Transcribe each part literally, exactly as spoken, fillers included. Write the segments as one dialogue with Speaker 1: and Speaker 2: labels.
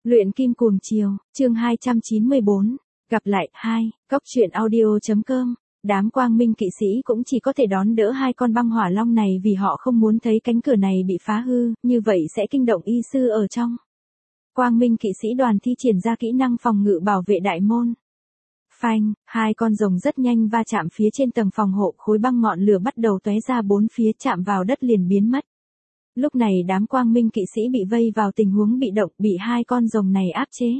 Speaker 1: Luyện kim cuồng chiều, chương hai trăm chín mươi bốn, gặp lại, hai, cốc truyện audio.com, đám quang minh kỵ sĩ cũng chỉ có thể đón đỡ hai con băng hỏa long này vì họ không muốn thấy cánh cửa này bị phá hư, như vậy sẽ kinh động y sư ở trong. Quang minh kỵ sĩ đoàn thi triển ra kỹ năng phòng ngự bảo vệ đại môn. Phanh, hai con rồng rất nhanh va chạm phía trên tầng phòng hộ, khối băng ngọn lửa bắt đầu tóe ra bốn phía, chạm vào đất liền biến mất. Lúc này đám quang minh kỵ sĩ bị vây vào tình huống bị động, bị hai con rồng này áp chế.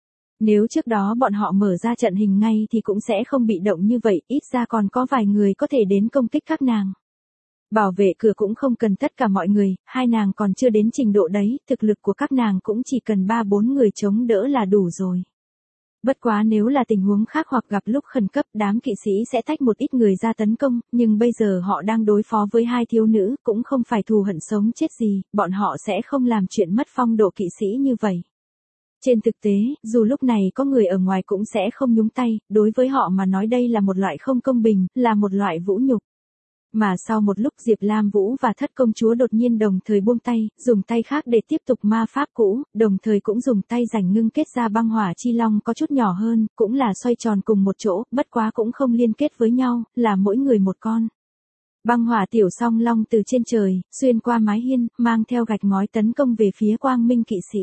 Speaker 1: Nếu trước đó bọn họ mở ra trận hình ngay thì cũng sẽ không bị động như vậy, ít ra còn có vài người có thể đến công kích các nàng. Bảo vệ cửa cũng không cần tất cả mọi người, hai nàng còn chưa đến trình độ đấy, thực lực của các nàng cũng chỉ cần ba bốn người chống đỡ là đủ rồi. Bất quá nếu là tình huống khác hoặc gặp lúc khẩn cấp, đám kỵ sĩ sẽ tách một ít người ra tấn công, nhưng bây giờ họ đang đối phó với hai thiếu nữ, cũng không phải thù hận sống chết gì, bọn họ sẽ không làm chuyện mất phong độ kỵ sĩ như vậy. Trên thực tế, dù lúc này có người ở ngoài cũng sẽ không nhúng tay, đối với họ mà nói đây là một loại không công bình, là một loại vũ nhục. Mà sau một lúc Diệp Lam Vũ và Thất Công Chúa đột nhiên đồng thời buông tay, dùng tay khác để tiếp tục ma pháp cũ, đồng thời cũng dùng tay rảnh ngưng kết ra băng hỏa chi long có chút nhỏ hơn, cũng là xoay tròn cùng một chỗ, bất quá cũng không liên kết với nhau, là mỗi người một con. Băng hỏa tiểu song long từ trên trời, xuyên qua mái hiên, mang theo gạch ngói tấn công về phía quang minh kỵ sĩ.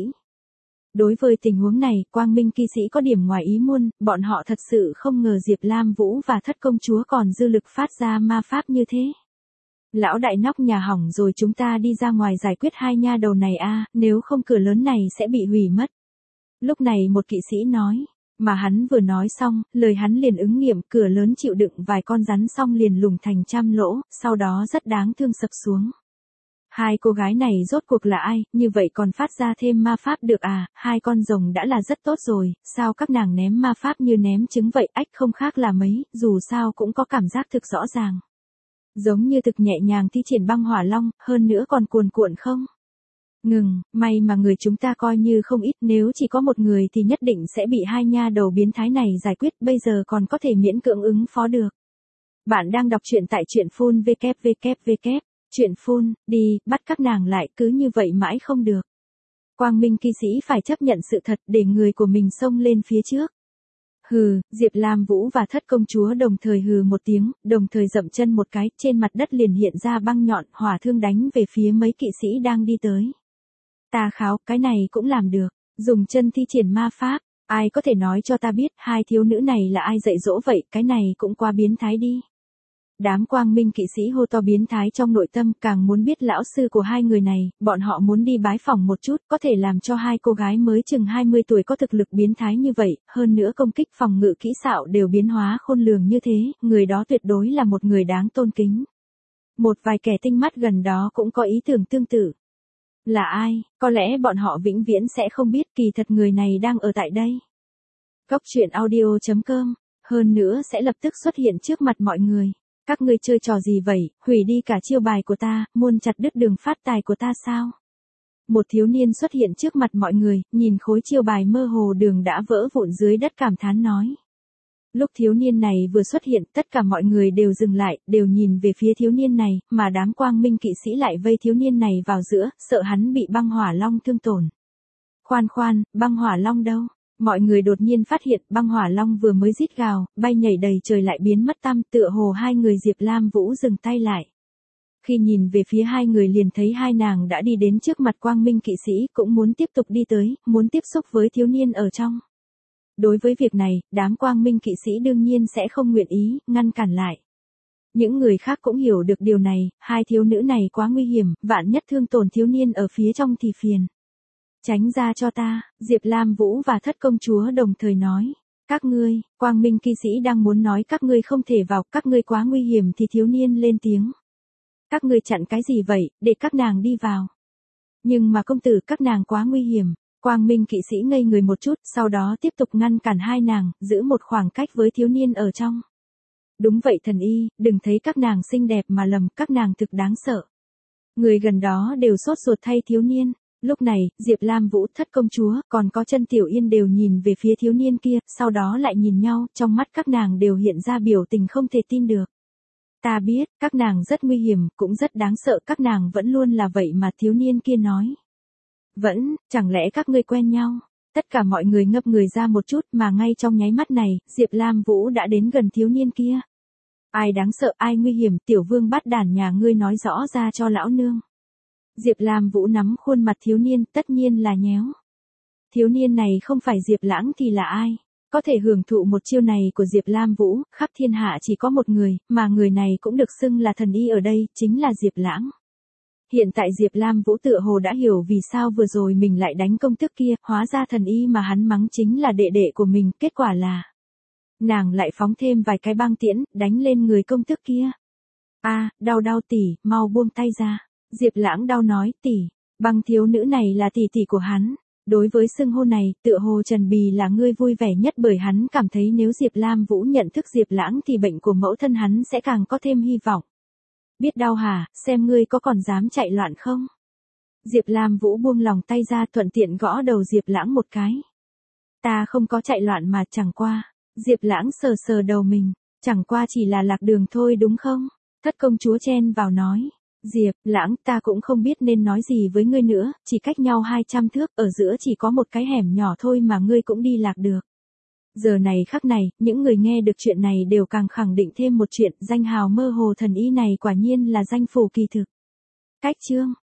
Speaker 1: Đối với tình huống này, quang minh kỵ sĩ có điểm ngoài ý muốn, bọn họ thật sự không ngờ Diệp Lam Vũ và Thất Công Chúa còn dư lực phát ra ma pháp như thế. Lão đại nóc nhà hỏng rồi, chúng ta đi ra ngoài giải quyết hai nha đầu này a, nếu không cửa lớn này sẽ bị hủy mất. Lúc này một kỵ sĩ nói, mà hắn vừa nói xong, lời hắn liền ứng nghiệm, cửa lớn chịu đựng vài con rắn xong liền lủng thành trăm lỗ, sau đó rất đáng thương sập xuống. Hai cô gái này rốt cuộc là ai, như vậy còn phát ra thêm ma pháp được à, hai con rồng đã là rất tốt rồi, sao các nàng ném ma pháp như ném trứng vậy, ách không khác là mấy, dù sao cũng có cảm giác thực rõ ràng. Giống như thực nhẹ nhàng thi triển băng hỏa long, hơn nữa còn cuồn cuộn không? Ngừng, may mà người chúng ta coi như không ít, nếu chỉ có một người thì nhất định sẽ bị hai nha đầu biến thái này giải quyết, bây giờ còn có thể miễn cưỡng ứng phó được. Bạn đang đọc truyện tại truyện phun vê kép vê kép vê kép. Chuyện phun, đi, bắt các nàng lại, cứ như vậy mãi không được. Quang minh kỵ sĩ phải chấp nhận sự thật để người của mình xông lên phía trước. Hừ, Diệp Lam Vũ và Thất Công Chúa đồng thời hừ một tiếng, đồng thời dậm chân một cái, trên mặt đất liền hiện ra băng nhọn, hỏa thương đánh về phía mấy kỵ sĩ đang đi tới. Ta kháo, cái này cũng làm được, dùng chân thi triển ma pháp, ai có thể nói cho ta biết, hai thiếu nữ này là ai dạy dỗ vậy, cái này cũng quá biến thái đi. Đám quang minh kỵ sĩ hô to biến thái trong nội tâm, càng muốn biết lão sư của hai người này, bọn họ muốn đi bái phỏng một chút, có thể làm cho hai cô gái mới chừng hai mươi tuổi có thực lực biến thái như vậy, hơn nữa công kích phòng ngự kỹ xảo đều biến hóa khôn lường như thế, người đó tuyệt đối là một người đáng tôn kính. Một vài kẻ tinh mắt gần đó cũng có ý tưởng tương tự. Là ai, có lẽ bọn họ vĩnh viễn sẽ không biết, kỳ thật người này đang ở tại đây. Cốc truyện audio.com, hơn nữa sẽ lập tức xuất hiện trước mặt mọi người. Các ngươi chơi trò gì vậy, hủy đi cả chiêu bài của ta, muốn chặt đứt đường phát tài của ta sao? Một thiếu niên xuất hiện trước mặt mọi người, nhìn khối chiêu bài mơ hồ đường đã vỡ vụn dưới đất cảm thán nói. Lúc thiếu niên này vừa xuất hiện, tất cả mọi người đều dừng lại, đều nhìn về phía thiếu niên này, mà đám quang minh kỵ sĩ lại vây thiếu niên này vào giữa, sợ hắn bị băng hỏa long thương tổn. Khoan khoan, băng hỏa long đâu? Mọi người đột nhiên phát hiện băng hỏa long vừa mới rít gào, bay nhảy đầy trời lại biến mất tăm, tựa hồ hai người Diệp Lam Vũ dừng tay lại. Khi nhìn về phía hai người liền thấy hai nàng đã đi đến trước mặt quang minh kỵ sĩ, cũng muốn tiếp tục đi tới, muốn tiếp xúc với thiếu niên ở trong. Đối với việc này, đám quang minh kỵ sĩ đương nhiên sẽ không nguyện ý, ngăn cản lại. Những người khác cũng hiểu được điều này, hai thiếu nữ này quá nguy hiểm, vạn nhất thương tổn thiếu niên ở phía trong thì phiền. Tránh ra cho ta, Diệp Lam Vũ và Thất Công Chúa đồng thời nói. Các ngươi, quang minh kỵ sĩ đang muốn nói các ngươi không thể vào, các ngươi quá nguy hiểm thì thiếu niên lên tiếng. Các ngươi chặn cái gì vậy, để các nàng đi vào. Nhưng mà công tử, các nàng quá nguy hiểm. Quang minh kỵ sĩ ngây người một chút, sau đó tiếp tục ngăn cản hai nàng, giữ một khoảng cách với thiếu niên ở trong. Đúng vậy thần y, đừng thấy các nàng xinh đẹp mà lầm, các nàng thực đáng sợ. Người gần đó đều sốt ruột thay thiếu niên. Lúc này, Diệp Lam Vũ, Thất Công Chúa, còn có Chân Tiểu Yên đều nhìn về phía thiếu niên kia, sau đó lại nhìn nhau, trong mắt các nàng đều hiện ra biểu tình không thể tin được. Ta biết, các nàng rất nguy hiểm, cũng rất đáng sợ, các nàng vẫn luôn là vậy mà, thiếu niên kia nói. Vẫn, chẳng lẽ các ngươi quen nhau? Tất cả mọi người ngấp người ra một chút mà ngay trong nháy mắt này, Diệp Lam Vũ đã đến gần thiếu niên kia. Ai đáng sợ, ai nguy hiểm, tiểu vương bắt đản nhà ngươi nói rõ ra cho lão nương. Diệp Lam Vũ nắm khuôn mặt thiếu niên, tất nhiên là nhéo. Thiếu niên này không phải Diệp Lãng thì là ai? Có thể hưởng thụ một chiêu này của Diệp Lam Vũ, khắp thiên hạ chỉ có một người, mà người này cũng được xưng là thần y ở đây, chính là Diệp Lãng. Hiện tại Diệp Lam Vũ tựa hồ đã hiểu vì sao vừa rồi mình lại đánh công tước kia, hóa ra thần y mà hắn mắng chính là đệ đệ của mình, kết quả là nàng lại phóng thêm vài cái băng tiễn, đánh lên người công tước kia. A, đau đau tỷ, mau buông tay ra. Diệp Lãng đau nói, tỷ, băng thiếu nữ này là tỷ tỷ của hắn. Đối với xưng hô này, tựa hồ Trần Bì là người vui vẻ nhất bởi hắn cảm thấy nếu Diệp Lam Vũ nhận thức Diệp Lãng thì bệnh của mẫu thân hắn sẽ càng có thêm hy vọng. Biết đau hả, xem ngươi có còn dám chạy loạn không? Diệp Lam Vũ buông lòng tay ra thuận tiện gõ đầu Diệp Lãng một cái. Ta không có chạy loạn mà chẳng qua. Diệp Lãng sờ sờ đầu mình, chẳng qua chỉ là lạc đường thôi đúng không? Thất công chúa chen vào nói. Diệp Lãng, ta cũng không biết nên nói gì với ngươi nữa, chỉ cách nhau hai trăm thước, ở giữa chỉ có một cái hẻm nhỏ thôi mà ngươi cũng đi lạc được. Giờ này khắc này, những người nghe được chuyện này đều càng khẳng định thêm một chuyện, danh hào mơ hồ thần y này quả nhiên là danh phù kỳ thực. Cách chương